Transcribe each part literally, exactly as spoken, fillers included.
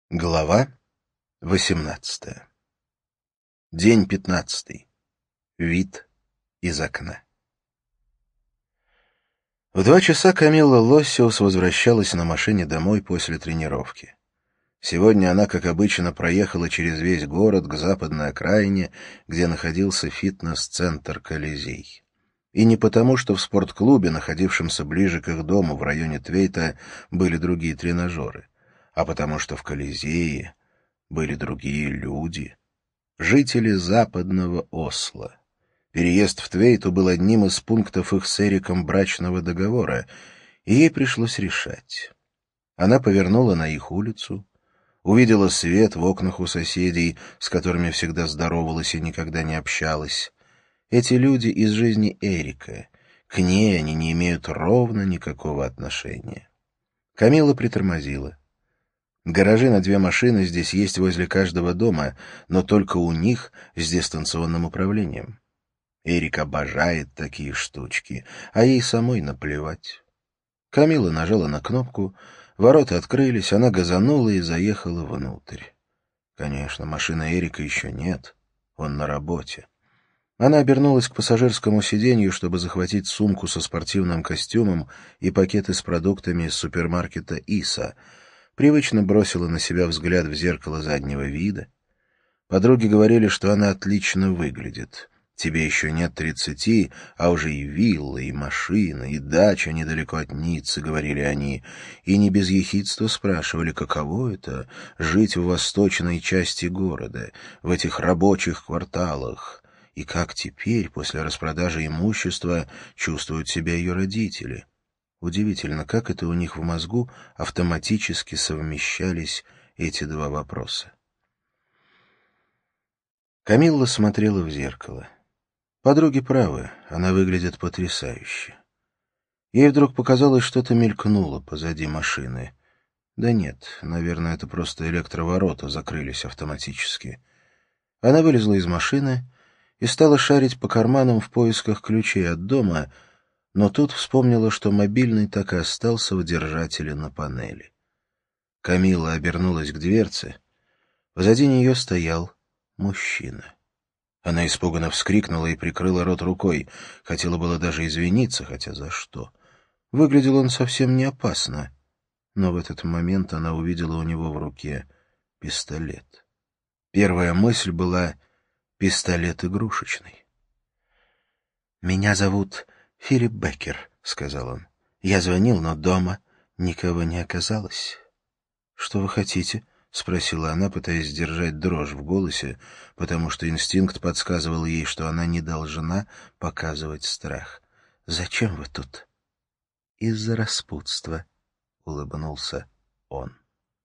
Глава восемнадцатая. День пятнадцатый. Вид из окна. В два часа Камилла Лоссиус возвращалась на машине домой после тренировки. Сегодня она, как обычно, проехала через весь город к западной окраине, где находился фитнес-центр «Колизей». И не потому, что в спортклубе, находившемся ближе к их дому в районе Твейта, были другие тренажеры, а потому что в Колизее были другие люди, жители западного Осло. Переезд в Твейту был одним из пунктов их с Эриком брачного договора, и ей пришлось решать. Она повернула на их улицу, увидела свет в окнах у соседей, с которыми всегда здоровалась и никогда не общалась. Эти люди из жизни Эрика, к ней они не имеют ровно никакого отношения. Камилла притормозила. Гаражи на две машины здесь есть возле каждого дома, но только у них с дистанционным управлением. Эрик обожает такие штучки, а ей самой наплевать. Камилла нажала на кнопку, ворота открылись, она газанула и заехала внутрь. Конечно, машины Эрика еще нет, он на работе. Она обернулась к пассажирскому сиденью, чтобы захватить сумку со спортивным костюмом и пакеты с продуктами из супермаркета «Иса», привычно бросила на себя взгляд в зеркало заднего вида. Подруги говорили, что она отлично выглядит. Тебе еще нет тридцати, а уже и вилла, и машина, и дача недалеко от Ниццы, говорили они, и не без ехидства спрашивали, каково это — жить в восточной части города, в этих рабочих кварталах, и как теперь, после распродажи имущества, чувствуют себя ее родители. Удивительно, как это у них в мозгу автоматически совмещались эти два вопроса. Камилла смотрела в зеркало. Подруги правы, она выглядит потрясающе. Ей вдруг показалось, что-то мелькнуло позади машины. Да нет, наверное, это просто электроворота закрылись автоматически. Она вылезла из машины и стала шарить по карманам в поисках ключей от дома, но тут вспомнила, что мобильный так и остался в держателе на панели. Камилла обернулась к дверце. Позади нее стоял мужчина. Она испуганно вскрикнула и прикрыла рот рукой. Хотела было даже извиниться, хотя за что. Выглядел он совсем не опасно. Но в этот момент она увидела у него в руке пистолет. Первая мысль была — пистолет игрушечный. «Меня зовут Филипп Беккер», — сказал он. «Я звонил, но дома никого не оказалось». «Что вы хотите?» — спросила она, пытаясь сдержать дрожь в голосе, потому что инстинкт подсказывал ей, что она не должна показывать страх. «Зачем вы тут?» «Из-за распутства», — улыбнулся он.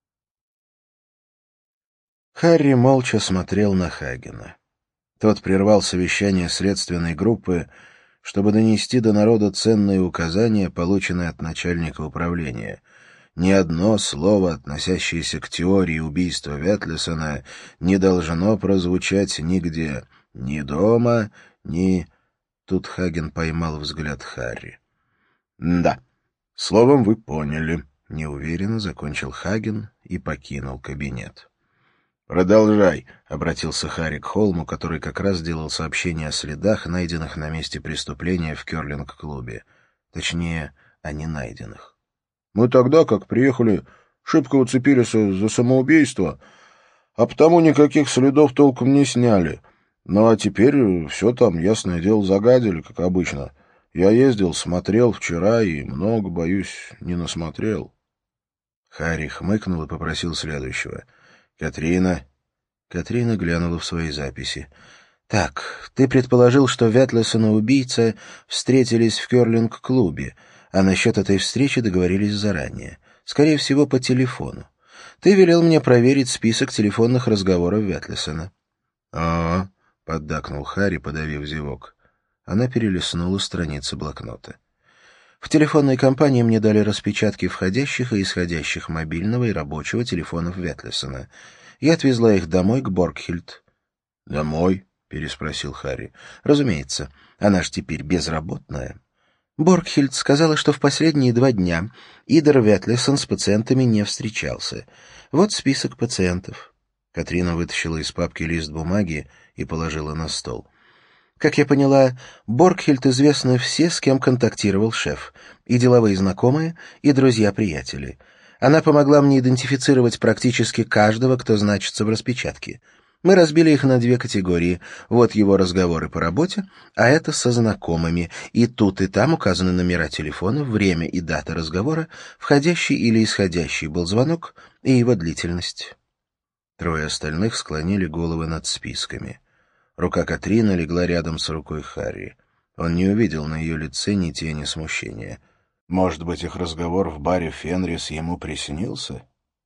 Харри молча смотрел на Хагена. Тот прервал совещание следственной группы, чтобы донести до народа ценные указания, полученные от начальника управления. Ни одно слово, относящееся к теории убийства Вятлисона, не должно прозвучать нигде, ни дома, ни... Тут Хаген поймал взгляд Харри. «Да, словом, вы поняли», — неуверенно закончил Хаген и покинул кабинет. «Продолжай», — обратился Харри к Холму, который как раз делал сообщение о следах, найденных на месте преступления в кёрлинг-клубе. Точнее, о ненайденных. «Мы тогда, как приехали, шибко уцепились за самоубийство, а потому никаких следов толком не сняли. Ну а теперь все там, ясное дело, загадили, как обычно. Я ездил, смотрел вчера и много, боюсь, не насмотрел». Харри хмыкнул и попросил следующего. «Катрина». Катрина глянула в свои записи. «Так, ты предположил, что Вятлисон и убийца встретились в кёрлинг-клубе, а насчет этой встречи договорились заранее. Скорее всего, по телефону. Ты велел мне проверить список телефонных разговоров Вятлисона». «А-а», — поддакнул Харри, подавив зевок. Она перелистнула страницы блокнота. «В телефонной компании мне дали распечатки входящих и исходящих мобильного и рабочего телефонов Вятлисона. Я отвезла их домой к Боргхильд». «Домой?» — переспросил Харри. «Разумеется. Она ж теперь безработная». Боргхильд сказала, что в последние два дня Идер Ветлесон с пациентами не встречался. Вот список пациентов. Катрина вытащила из папки лист бумаги и положила на стол. Как я поняла, Боргхильд известны все, с кем контактировал шеф. И деловые знакомые, и друзья-приятели. Она помогла мне идентифицировать практически каждого, кто значится в распечатке. Мы разбили их на две категории. Вот его разговоры по работе, а это со знакомыми. И тут и там указаны номера телефона, время и дата разговора, входящий или исходящий был звонок и его длительность. Трое остальных склонили головы над списками. Рука Катрины легла рядом с рукой Харри. Он не увидел на ее лице ни тени смущения. Может быть, их разговор в баре Фенрис ему приснился?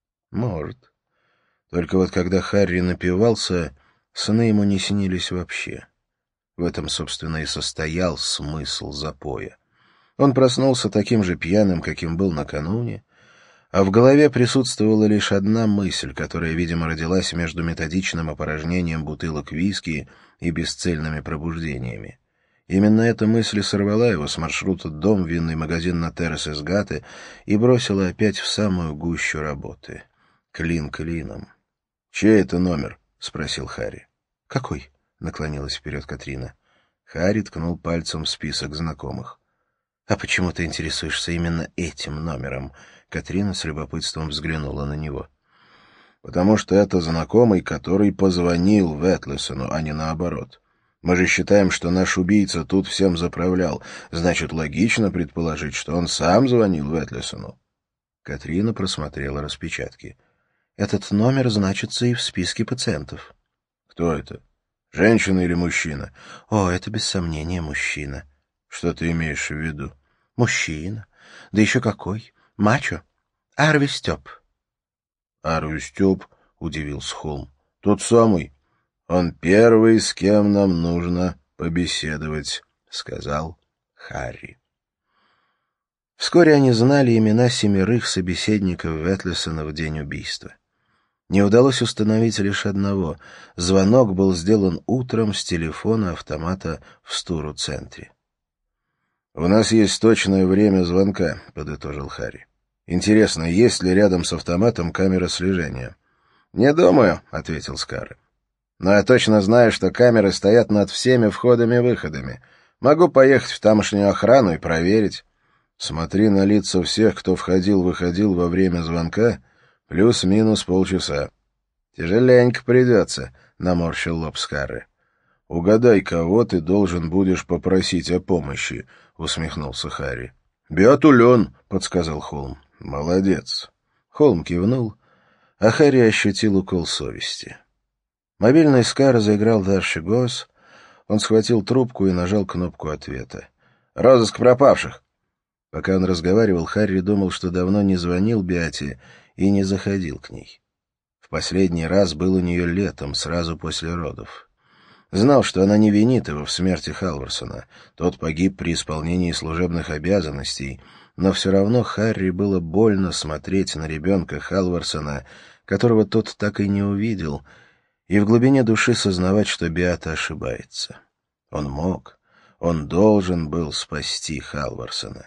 Может. Только вот когда Харри напивался, сны ему не снились вообще. В этом, собственно, и состоял смысл запоя. Он проснулся таким же пьяным, каким был накануне, а в голове присутствовала лишь одна мысль, которая, видимо, родилась между методичным опорожнением бутылок виски и бесцельными пробуждениями. Именно эта мысль сорвала его с маршрута дом, винный магазин на Террас-Эсгате и бросила опять в самую гущу работы. Клин клином. «Чей это номер?» — спросил Харри. «Какой?» — наклонилась вперед Катрина. Харри ткнул пальцем в список знакомых. «А почему ты интересуешься именно этим номером?» Катрина с любопытством взглянула на него. «Потому что это знакомый, который позвонил Ветлесону, а не наоборот. Мы же считаем, что наш убийца тут всем заправлял. Значит, логично предположить, что он сам звонил Ветлесону». Катрина просмотрела распечатки. «Этот номер значится и в списке пациентов». «Кто это? Женщина или мужчина?» «О, это без сомнения мужчина». «Что ты имеешь в виду?» «Мужчина. Да еще какой. Мачо. Арви Степ». «Арви Степ?» — удивился Холм. «Тот самый. Он первый, с кем нам нужно побеседовать», — сказал Харри. Вскоре они знали имена семерых собеседников Ветлесона в день убийства. Не удалось установить лишь одного. Звонок был сделан утром с телефона автомата в Стуру-центре. «У нас есть точное время звонка», — подытожил Харри. «Интересно, есть ли рядом с автоматом камера слежения?» «Не думаю», — ответил Скарре. «Но я точно знаю, что камеры стоят над всеми входами и выходами. Могу поехать в тамошнюю охрану и проверить». «Смотри на лица всех, кто входил-выходил во время звонка, плюс-минус полчаса». «Тяжеленько придется», — наморщил лоб Скарре. «Угадай, кого ты должен будешь попросить о помощи», — усмехнулся Харри. «Биатулен», — подсказал Холм. «Молодец». Холм кивнул, а Харри ощутил укол совести. Мобильный Скарре заиграл «Дарши Гос». Он схватил трубку и нажал кнопку ответа. «Розыск пропавших». Пока он разговаривал, Харри думал, что давно не звонил Беате и не заходил к ней. В последний раз был у нее летом, сразу после родов. Знал, что она не винит его в смерти Халварсона. Тот погиб при исполнении служебных обязанностей, но все равно Харри было больно смотреть на ребенка Халварсона, которого тот так и не увидел, и в глубине души сознавать, что Беата ошибается. Он мог, он должен был спасти Халварсона.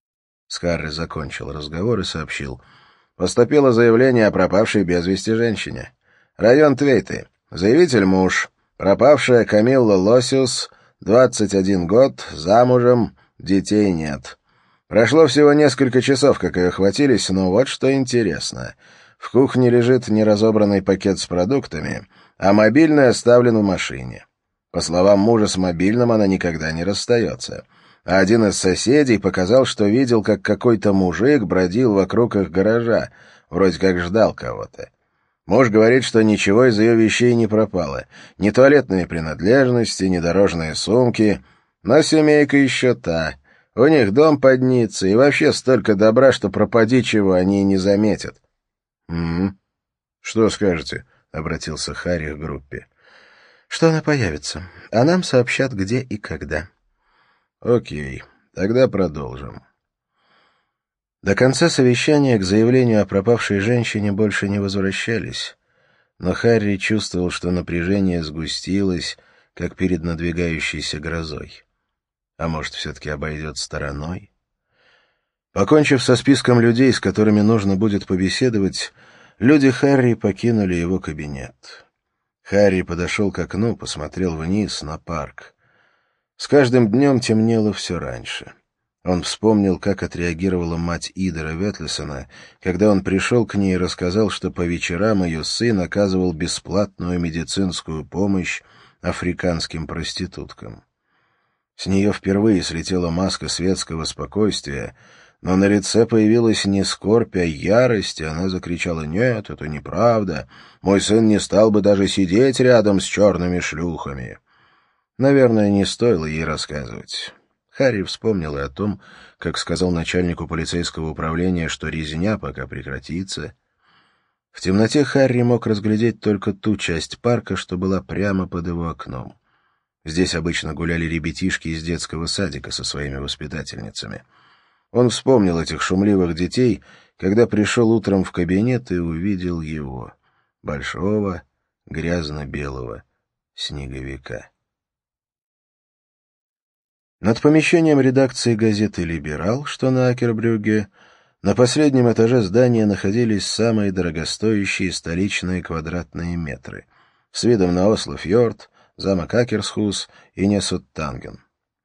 Скарре закончил разговор и сообщил. «Поступило заявление о пропавшей без вести женщине. Район Твейты. Заявитель муж. Пропавшая Камилла Лосиус, двадцать один год, замужем, детей нет. Прошло всего несколько часов, как ее хватились, но вот что интересно. В кухне лежит неразобранный пакет с продуктами, а мобильный оставлен в машине. По словам мужа, с мобильным она никогда не расстается. А один из соседей показал, что видел, как какой-то мужик бродил вокруг их гаража, вроде как ждал кого-то. Муж говорит, что ничего из ее вещей не пропало. Ни туалетные принадлежности, ни дорожные сумки. Но семейка еще та. У них дом под Ниццей, и вообще столько добра, что пропади чего, они и не заметят. «Угу. Что скажете?» — обратился Харри к группе. «Что она появится, а нам сообщат, где и когда». «Окей, тогда продолжим». До конца совещания к заявлению о пропавшей женщине больше не возвращались, но Харри чувствовал, что напряжение сгустилось, как перед надвигающейся грозой. А может, все-таки обойдет стороной? Покончив со списком людей, с которыми нужно будет побеседовать, люди Харри покинули его кабинет. Харри подошел к окну, посмотрел вниз на парк. С каждым днем темнело все раньше. Он вспомнил, как отреагировала мать Идера Ветлесона, когда он пришел к ней и рассказал, что по вечерам ее сын оказывал бесплатную медицинскую помощь африканским проституткам. С нее впервые слетела маска светского спокойствия, но на лице появилась не скорбь, а ярость, и она закричала: «Нет, это неправда. Мой сын не стал бы даже сидеть рядом с черными шлюхами». Наверное, не стоило ей рассказывать. Харри вспомнил и о том, как сказал начальнику полицейского управления, что резня пока прекратится. В темноте Харри мог разглядеть только ту часть парка, что была прямо под его окном. Здесь обычно гуляли ребятишки из детского садика со своими воспитательницами. Он вспомнил этих шумливых детей, когда пришел утром в кабинет и увидел его, большого, грязно-белого снеговика. Над помещением редакции газеты «Либерал», что на Акербрюгге, на последнем этаже здания находились самые дорогостоящие столичные квадратные метры, с видом на Осло-фьорд, замок Акерсхус и Несуттанген.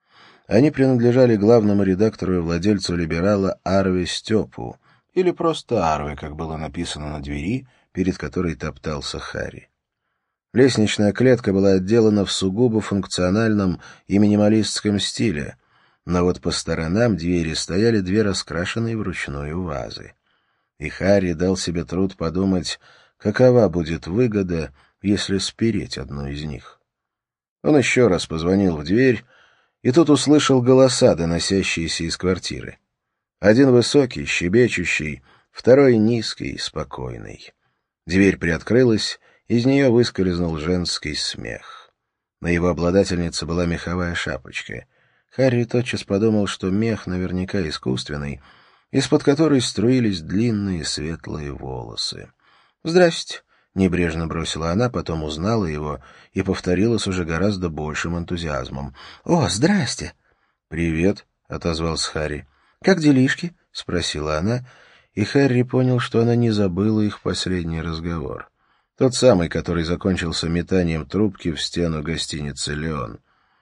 Они принадлежали главному редактору и владельцу «Либерала» Арве Степу, или просто Арве, как было написано на двери, перед которой топтался Харри. Лестничная клетка была отделана в сугубо функциональном и минималистском стиле, но вот по сторонам двери стояли две раскрашенные вручную вазы. И Харри дал себе труд подумать, какова будет выгода, если спереть одну из них. Он еще раз позвонил в дверь, и тут услышал голоса, доносящиеся из квартиры. Один высокий, щебечущий, второй низкий, спокойный. Дверь приоткрылась, из нее выскользнул женский смех. На его обладательнице была меховая шапочка. Харри тотчас подумал, что мех наверняка искусственный, из-под которой струились длинные светлые волосы. «Здрасте», — небрежно бросила она, потом узнала его и повторила с уже гораздо большим энтузиазмом. «О, здрасте!» «Привет», — отозвался Харри. «Как делишки?» — спросила она, и Харри понял, что она не забыла их последний разговор. Тот самый, который закончился метанием трубки в стену гостиницы «Леон».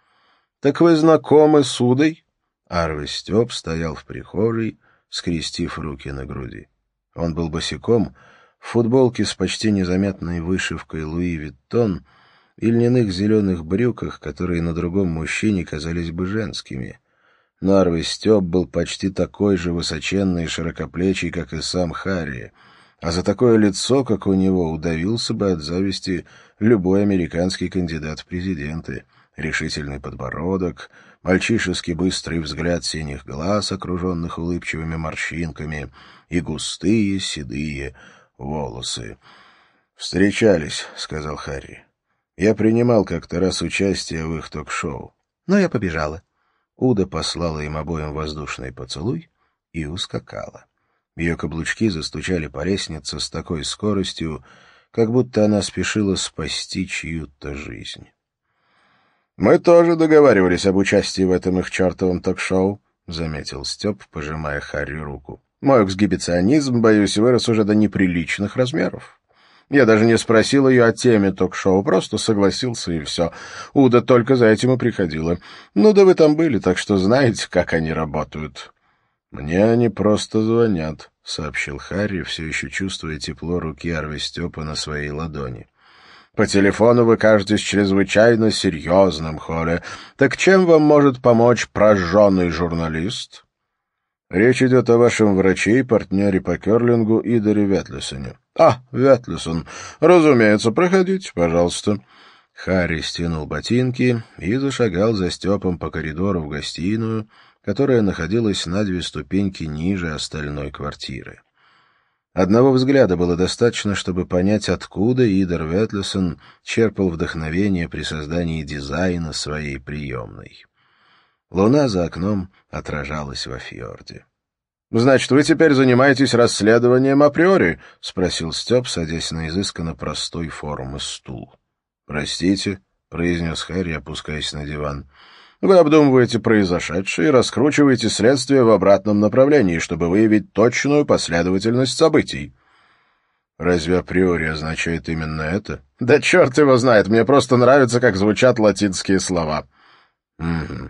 «Так вы знакомы с Удой?» Арве Степ стоял в прихожей, скрестив руки на груди. Он был босиком, в футболке с почти незаметной вышивкой «Луи Виттон» и льняных зеленых брюках, которые на другом мужчине казались бы женскими. Но Арве Степ был почти такой же высоченный и широкоплечий, как и сам Харри, а за такое лицо, как у него, удавился бы от зависти любой американский кандидат в президенты. Решительный подбородок, мальчишески быстрый взгляд синих глаз, окруженных улыбчивыми морщинками, и густые седые волосы. «Встречались», — сказал Харри. «Я принимал как-то раз участие в их ток-шоу. Но я побежала». Уда послала им обоим воздушный поцелуй и ускакала. Ее каблучки застучали по лестнице с такой скоростью, как будто она спешила спасти чью-то жизнь. «Мы тоже договаривались об участии в этом их чертовом ток-шоу», — заметил Степ, пожимая Харри руку. «Мой эксгибиционизм, боюсь, вырос уже до неприличных размеров. Я даже не спросил ее о теме ток-шоу, просто согласился, и все. Уда только за этим и приходила. Ну да вы там были, так что знаете, как они работают». «Мне они просто звонят», — сообщил Харри, все еще чувствуя тепло руки Арве Степа на своей ладони. «По телефону вы кажетесь чрезвычайно серьезным, Холли. Так чем вам может помочь прожженный журналист?» «Речь идет о вашем враче и партнере по керлингу Идере Ветлесоне». «А, Ветлесон. Разумеется, проходите, пожалуйста». Харри стянул ботинки и зашагал за Степом по коридору в гостиную, которая находилась на две ступеньки ниже остальной квартиры. Одного взгляда было достаточно, чтобы понять, откуда Идер Ветлесон черпал вдохновение при создании дизайна своей приемной. Луна за окном отражалась во фьорде. «Значит, вы теперь занимаетесь расследованием априори?» — спросил Степ, садясь на изысканно простой формы стул. «Простите», — произнес Харри, опускаясь на диван. Вы обдумываете произошедшее и раскручиваете следствие в обратном направлении, чтобы выявить точную последовательность событий. Разве априори означает именно это? Да черт его знает, мне просто нравится, как звучат латинские слова. Угу.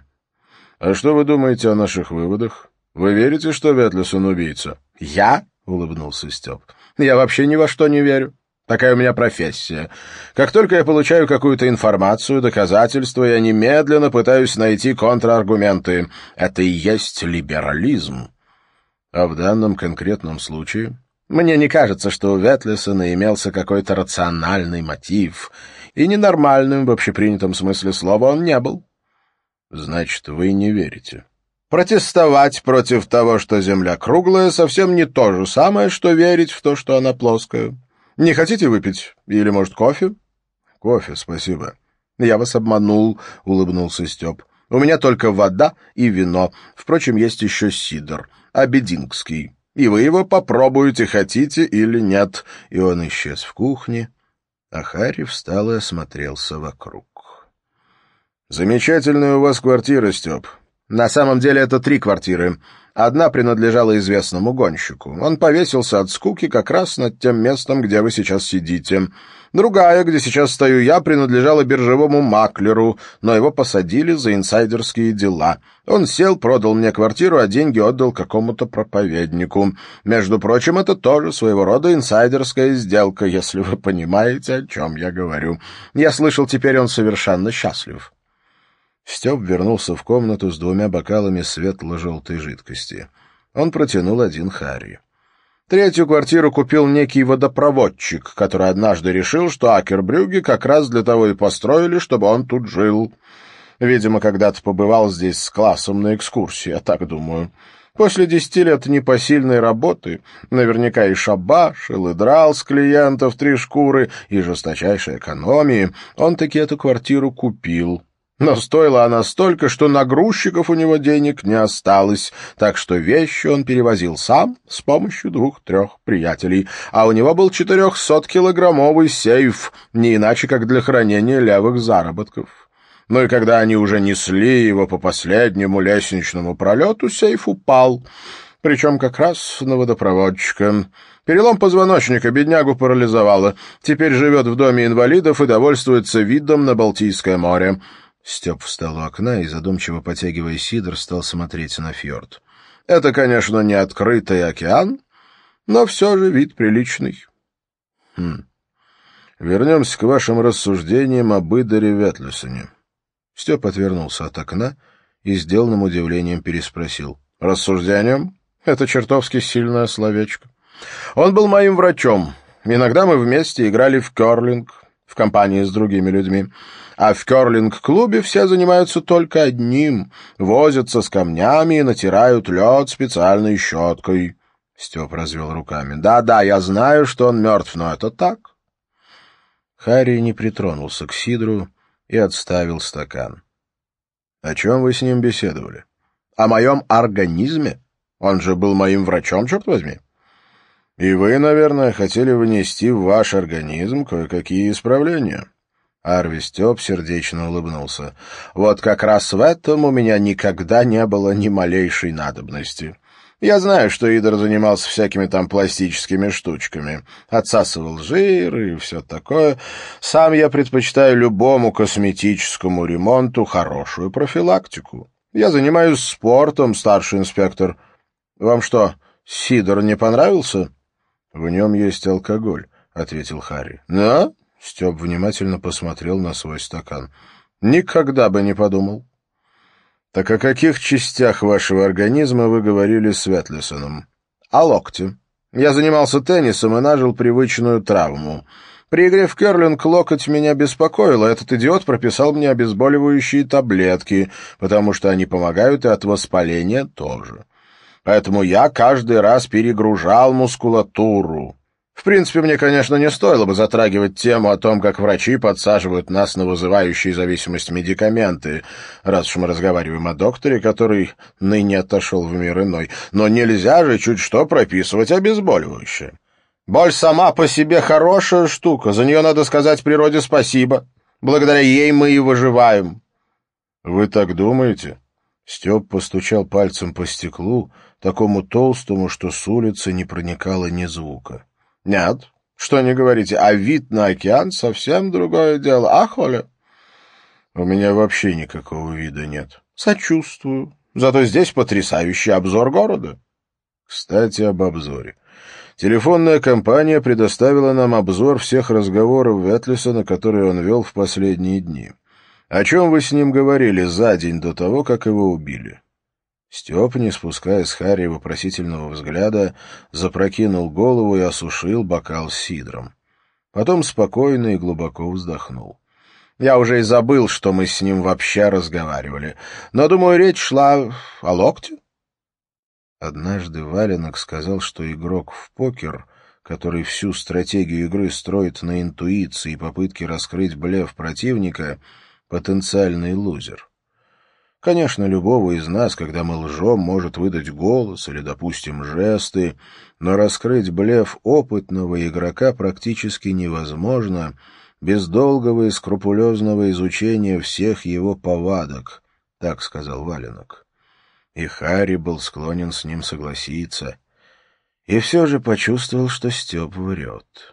А что вы думаете о наших выводах? Вы верите, что Ветлисон убийца? Я? — улыбнулся Степ. Я вообще ни во что не верю. Такая у меня профессия. Как только я получаю какую-то информацию, доказательства, я немедленно пытаюсь найти контраргументы. Это и есть либерализм. А в данном конкретном случае? Мне не кажется, что у Ветлисона имелся какой-то рациональный мотив, и ненормальным в общепринятом смысле слова он не был. Значит, вы не верите. Протестовать против того, что Земля круглая, совсем не то же самое, что верить в то, что она плоская. Не хотите выпить? Или, может, кофе? Кофе, спасибо. Я вас обманул, — улыбнулся Степ. У меня только вода и вино. Впрочем, есть еще сидр, абедингский. И вы его попробуете, хотите или нет. И он исчез в кухне, а Харри встал и осмотрелся вокруг. Замечательная у вас квартира, Степ. На самом деле это три квартиры. Одна принадлежала известному гонщику. Он повесился от скуки как раз над тем местом, где вы сейчас сидите. Другая, где сейчас стою я, принадлежала биржевому маклеру, но его посадили за инсайдерские дела. Он сел, продал мне квартиру, а деньги отдал какому-то проповеднику. Между прочим, это тоже своего рода инсайдерская сделка, если вы понимаете, о чем я говорю. Я слышал, теперь он совершенно счастлив. Степ вернулся в комнату с двумя бокалами светло-желтой жидкости. Он протянул один Харри. Третью квартиру купил некий водопроводчик, который однажды решил, что Акербрюгге как раз для того и построили, чтобы он тут жил. Видимо, когда-то побывал здесь с классом на экскурсии, я так думаю. После десяти лет непосильной работы, наверняка и шабашил, и драл с клиентов три шкуры, и жесточайшей экономии, он таки эту квартиру купил. Но стоила она столько, что на грузчиков у него денег не осталось, так что вещи он перевозил сам с помощью двух-трех приятелей, а у него был четырехсоткилограммовый сейф, не иначе как для хранения левых заработков. Ну и когда они уже несли его по последнему лестничному пролету, сейф упал, причем как раз на водопроводчика. Перелом позвоночника, беднягу парализовало. Теперь живет в доме инвалидов и довольствуется видом на Балтийское море. Степ встал у окна и, задумчиво потягивая сидр, стал смотреть на фьорд. Это, конечно, не открытый океан, но все же вид приличный. Хм. Вернемся к вашим рассуждениям об Идоре Ветлисоне. Степ отвернулся от окна и с деланным удивлением переспросил. Рассуждением? Это чертовски сильное словечко. Он был моим врачом. Иногда мы вместе играли в керлинг в компании с другими людьми. А в керлинг-клубе все занимаются только одним — возятся с камнями и натирают лед специальной щеткой. Степ развел руками. «Да-да, я знаю, что он мертв, но это так». Харри не притронулся к сидру и отставил стакан. «О чем вы с ним беседовали?» «О моем организме. Он же был моим врачом, черт возьми». «И вы, наверное, хотели внести в ваш организм кое-какие исправления». Арви Степ сердечно улыбнулся. «Вот как раз в этом у меня никогда не было ни малейшей надобности. Я знаю, что Идор занимался всякими там пластическими штучками, отсасывал жир и все такое. Сам я предпочитаю любому косметическому ремонту хорошую профилактику. Я занимаюсь спортом, старший инспектор. Вам что, сидр не понравился?» «В нем есть алкоголь», — ответил Харри. «Да?» — Степ внимательно посмотрел на свой стакан. «Никогда бы не подумал». «Так о каких частях вашего организма вы говорили с Ветлисоном?» «О локте. Я занимался теннисом и нажил привычную травму. При игре в керлинг локоть меня беспокоил, а этот идиот прописал мне обезболивающие таблетки, потому что они помогают и от воспаления тоже. Поэтому я каждый раз перегружал мускулатуру. В принципе, мне, конечно, не стоило бы затрагивать тему о том, как врачи подсаживают нас на вызывающие зависимость медикаменты, раз уж мы разговариваем о докторе, который ныне отошел в мир иной. Но нельзя же чуть что прописывать обезболивающее. Боль сама по себе хорошая штука, за нее надо сказать природе спасибо. Благодаря ей мы и выживаем». Вы так думаете? Степ постучал пальцем по стеклу, такому толстому, что с улицы не проникало ни звука. Нет, что не говорите, а вид на океан совсем другое дело. А, Холя? У меня вообще никакого вида нет. Сочувствую. Зато здесь потрясающий обзор города. Кстати, об обзоре. Телефонная компания предоставила нам обзор всех разговоров Ветлисона, которые он вел в последние дни. О чем вы с ним говорили за день до того, как его убили? Степ, не спуская с Харри вопросительного взгляда, запрокинул голову и осушил бокал с сидром. Потом спокойно и глубоко вздохнул. Я уже и забыл, что мы с ним вообще разговаривали, но, думаю, речь шла о локте. Однажды Валенок сказал, что игрок в покер, который всю стратегию игры строит на интуиции и попытке раскрыть блеф противника, потенциальный лузер. Конечно, любого из нас, когда мы лжем, может выдать голос или, допустим, жесты, но раскрыть блеф опытного игрока практически невозможно без долгого и скрупулезного изучения всех его повадок, так сказал Валенок. И Харри был склонен с ним согласиться. И все же почувствовал, что Степ врет.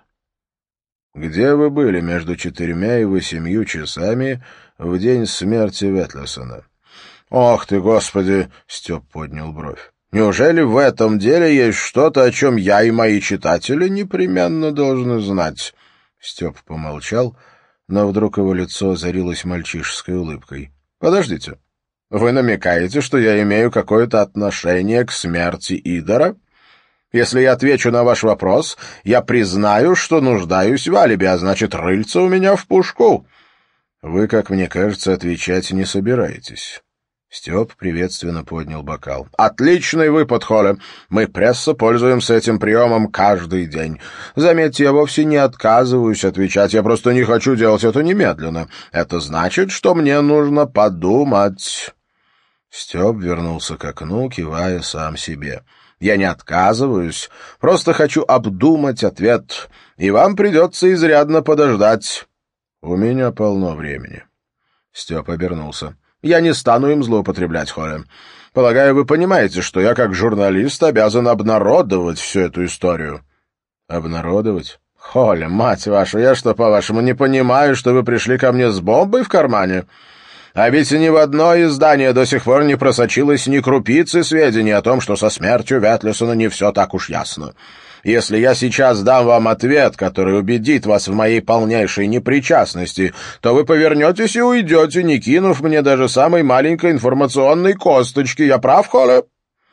«Где вы были между четырьмя и восемью часами в день смерти Ветлисона?» «Ох ты, Господи!» — Степ поднял бровь. «Неужели в этом деле есть что-то, о чем я и мои читатели непременно должны знать?» Степ помолчал, но вдруг его лицо озарилось мальчишеской улыбкой. «Подождите, вы намекаете, что я имею какое-то отношение к смерти Идора? Если я отвечу на ваш вопрос, я признаю, что нуждаюсь в алиби, а значит, рыльца у меня в пушку». «Вы, как мне кажется, отвечать не собираетесь». Степ приветственно поднял бокал. «Отличный выпад, Холли. Мы, пресса, пользуемся этим приемом каждый день. Заметьте, я вовсе не отказываюсь отвечать, я просто не хочу делать это немедленно. Это значит, что мне нужно подумать». Степ вернулся к окну, кивая сам себе. «Я не отказываюсь, просто хочу обдумать ответ, и вам придется изрядно подождать». «У меня полно времени». Степ обернулся. «Я не стану им злоупотреблять, Холли. Полагаю, вы понимаете, что я, как журналист, обязан обнародовать всю эту историю». «Обнародовать?» «Холли, мать вашу, я что, по-вашему, не понимаю, что вы пришли ко мне с бомбой в кармане? А ведь ни в одно издание до сих пор не просочилось ни крупицы сведений о том, что со смертью Ветлисона не все так уж ясно. Если я сейчас дам вам ответ, который убедит вас в моей полнейшей непричастности, то вы повернетесь и уйдете, не кинув мне даже самой маленькой информационной косточки. Я прав, Холли?»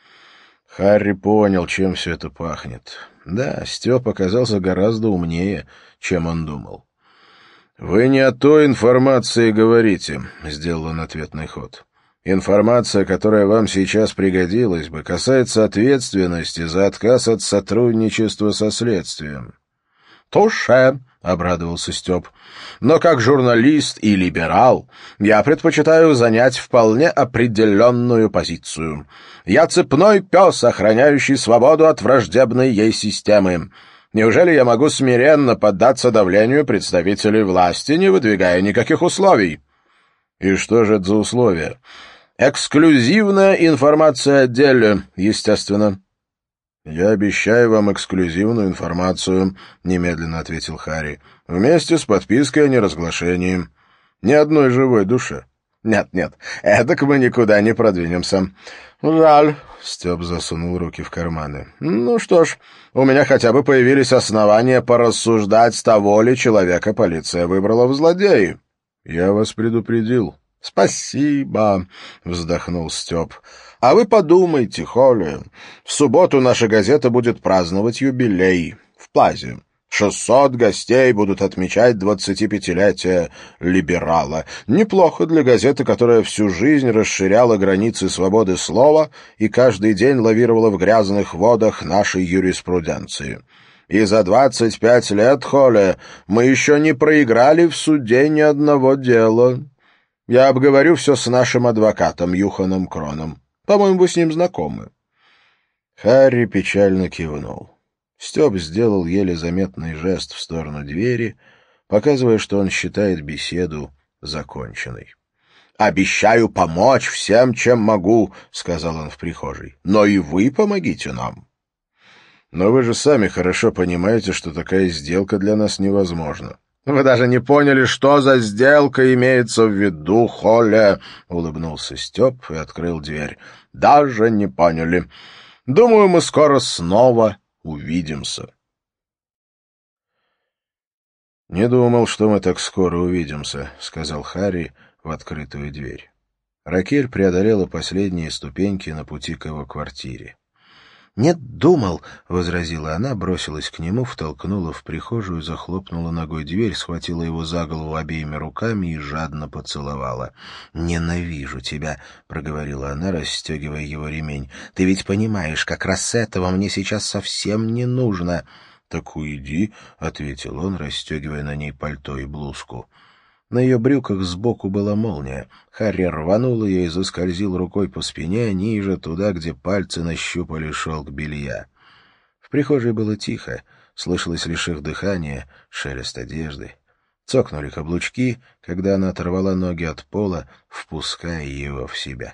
Харри понял, чем все это пахнет. Да, Степ оказался гораздо умнее, чем он думал. «Вы не о той информации говорите», — сделал он ответный ход. «Информация, которая вам сейчас пригодилась бы, касается ответственности за отказ от сотрудничества со следствием». «Туше», — обрадовался Степ. «Но как журналист и либерал я предпочитаю занять вполне определенную позицию. Я цепной пес, охраняющий свободу от враждебной ей системы. Неужели я могу смиренно поддаться давлению представителей власти, не выдвигая никаких условий?» «И что же это за условия?» «Эксклюзивная информация о деле, естественно». «Я обещаю вам эксклюзивную информацию», — немедленно ответил Харри, «вместе с подпиской о неразглашении. Ни одной живой душе». «Нет, нет, эдак мы никуда не продвинемся». «Жаль», — Степ засунул руки в карманы. «Ну что ж, у меня хотя бы появились основания порассуждать, того ли человека полиция выбрала в злодеи». «Я вас предупредил». «Спасибо», — вздохнул Степ. «А вы подумайте, Холли, в субботу наша газета будет праздновать юбилей в Плазе. Шестьсот гостей будут отмечать двадцатипятилетие «Либерала». Неплохо для газеты, которая всю жизнь расширяла границы свободы слова и каждый день лавировала в грязных водах нашей юриспруденции. И за двадцать пять лет, Холли, мы еще не проиграли в суде ни одного дела. Я обговорю все с нашим адвокатом Юханом Кроном. По-моему, вы с ним знакомы». Харри печально кивнул. Степ сделал еле заметный жест в сторону двери, показывая, что он считает беседу законченной. «Обещаю помочь всем, чем могу», — сказал он в прихожей. «Но и вы помогите нам». «Но вы же сами хорошо понимаете, что такая сделка для нас невозможна». «Вы даже не поняли, что за сделка имеется в виду, Холле», — улыбнулся Степ и открыл дверь. «Даже не поняли. Думаю, мы скоро снова увидимся». «Не думал, что мы так скоро увидимся», — сказал Харри в открытую дверь. Ракель преодолела последние ступеньки на пути к его квартире. «Нет, думал», — возразила она, бросилась к нему, втолкнула в прихожую, захлопнула ногой дверь, схватила его за голову обеими руками и жадно поцеловала. «Ненавижу тебя», — проговорила она, расстегивая его ремень. «Ты ведь понимаешь, как раз этого мне сейчас совсем не нужно». «Так уйди», — ответил он, расстегивая на ней пальто и блузку. На ее брюках сбоку была молния. Харри рванул ее и заскользил рукой по спине, ниже, туда, где пальцы нащупали шелк белья. В прихожей было тихо, слышалось лишь их дыхание, шелест одежды. Цокнули каблучки, когда она оторвала ноги от пола, впуская его в себя.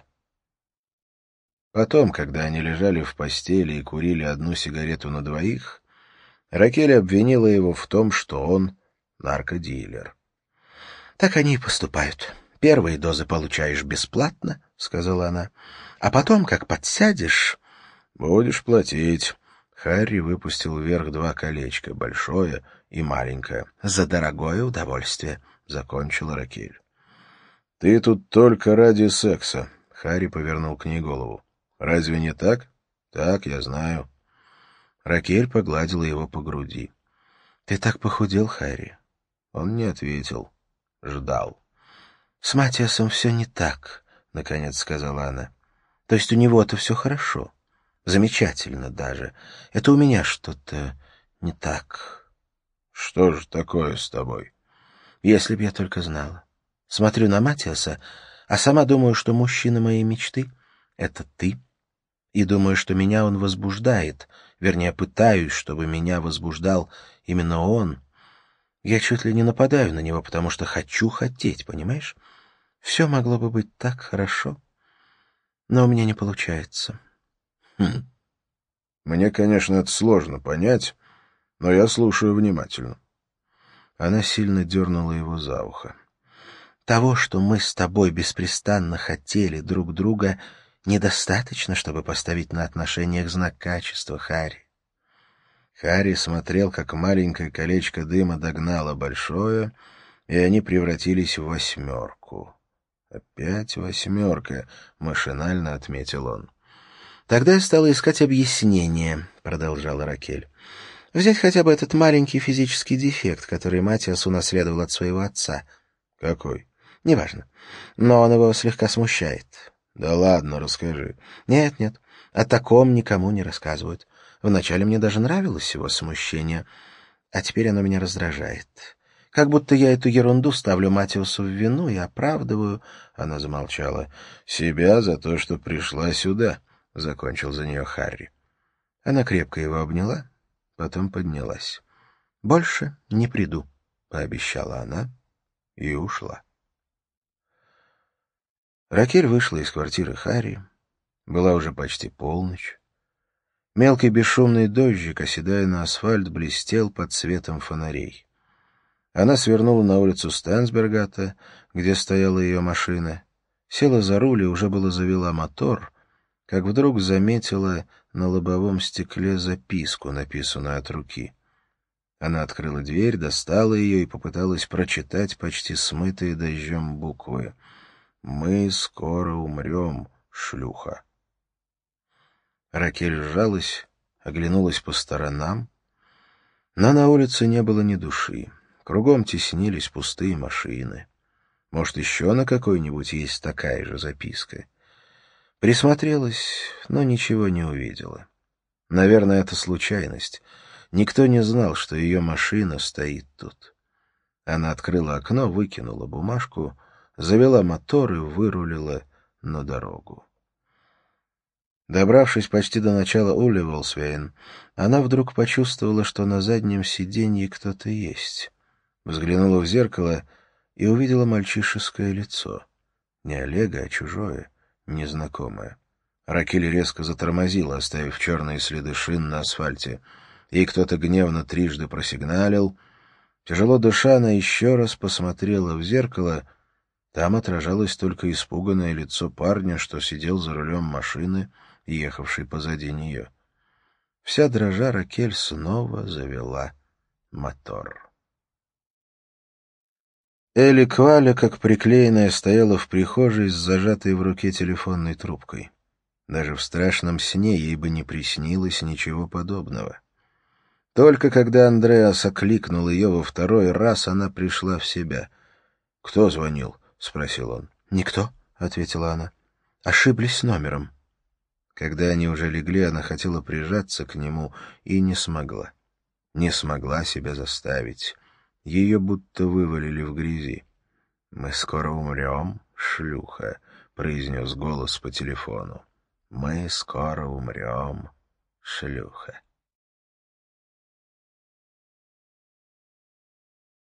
Потом, когда они лежали в постели и курили одну сигарету на двоих, Ракель обвинила его в том, что он наркодилер. «Так они и поступают. Первые дозы получаешь бесплатно», — сказала она. «А потом, как подсядешь...» «Будешь платить». Харри выпустил вверх два колечка, большое и маленькое. «За дорогое удовольствие», — закончила Ракель. «Ты тут только ради секса», — Харри повернул к ней голову. «Разве не так?» «Так, я знаю». Ракель погладила его по груди. «Ты так похудел, Харри». Он не ответил. Ждал. «С Матиасом все не так», — наконец сказала она. «То есть у него-то все хорошо. Замечательно даже. Это у меня что-то не так». «Что же такое с тобой?» «Если б я только знала. Смотрю на Матиаса, а сама думаю, что мужчина моей мечты — это ты. И думаю, что меня он возбуждает. Вернее, пытаюсь, чтобы меня возбуждал именно он. Я чуть ли не нападаю на него, потому что хочу хотеть, понимаешь? Все могло бы быть так хорошо, но у меня не получается». «Хм. Мне, конечно, это сложно понять, но я слушаю внимательно». Она сильно дернула его за ухо. «Того, что мы с тобой беспрестанно хотели друг друга, недостаточно, чтобы поставить на отношениях знак качества, Харри». Харри смотрел, как маленькое колечко дыма догнало большое, и они превратились в восьмерку. «Опять восьмерка», — машинально отметил он. «Тогда я стала искать объяснение», — продолжала Ракель. «Взять хотя бы этот маленький физический дефект, который Матиас унаследовал от своего отца». «Какой?» «Неважно. Но он его слегка смущает». «Да ладно, расскажи». «Нет, нет, о таком никому не рассказывают. Вначале мне даже нравилось его смущение, а теперь оно меня раздражает. Как будто я эту ерунду ставлю Матиасу в вину и оправдываю...» Она замолчала. «Себя за то, что пришла сюда», — закончил за нее Харри. Она крепко его обняла, потом поднялась. «Больше не приду», — пообещала она и ушла. Ракель вышла из квартиры Харри. Была уже почти полночь. Мелкий бесшумный дождик, оседая на асфальт, блестел под светом фонарей. Она свернула на улицу Стэнсбергата, где стояла ее машина, села за руль и уже было завела мотор, как вдруг заметила на лобовом стекле записку, написанную от руки. Она открыла дверь, достала ее и попыталась прочитать почти смытые дождем буквы. «Мы скоро умрем, шлюха». Ракель сжалась, оглянулась по сторонам, но на улице не было ни души. Кругом теснились пустые машины. Может, еще на какой-нибудь есть такая же записка. Присмотрелась, но ничего не увидела. Наверное, это случайность. Никто не знал, что ее машина стоит тут. Она открыла окно, выкинула бумажку, завела мотор и вырулила на дорогу. Добравшись почти до начала Улливолсвейн, она вдруг почувствовала, что на заднем сиденье кто-то есть. Взглянула в зеркало и увидела мальчишеское лицо. Не Олега, а чужое, незнакомое. Ракель резко затормозила, оставив черные следы шин на асфальте. Ей кто-то гневно трижды просигналил. Тяжело дыша, она еще раз посмотрела в зеркало. Там отражалось только испуганное лицо парня, что сидел за рулем машины, ехавшей позади нее. Вся дрожа Ракель снова завела мотор. Элли Кваля, как приклеенная, стояла в прихожей с зажатой в руке телефонной трубкой. Даже в страшном сне ей бы не приснилось ничего подобного. Только когда Андреас окликнул ее во второй раз, она пришла в себя. «Кто звонил?» — спросил он. «Никто», — ответила она. «Ошиблись с номером». Когда они уже легли, она хотела прижаться к нему и не смогла. Не смогла себя заставить. Ее будто вывалили в грязи. «Мы скоро умрем, шлюха», — произнес голос по телефону. «Мы скоро умрем, шлюха».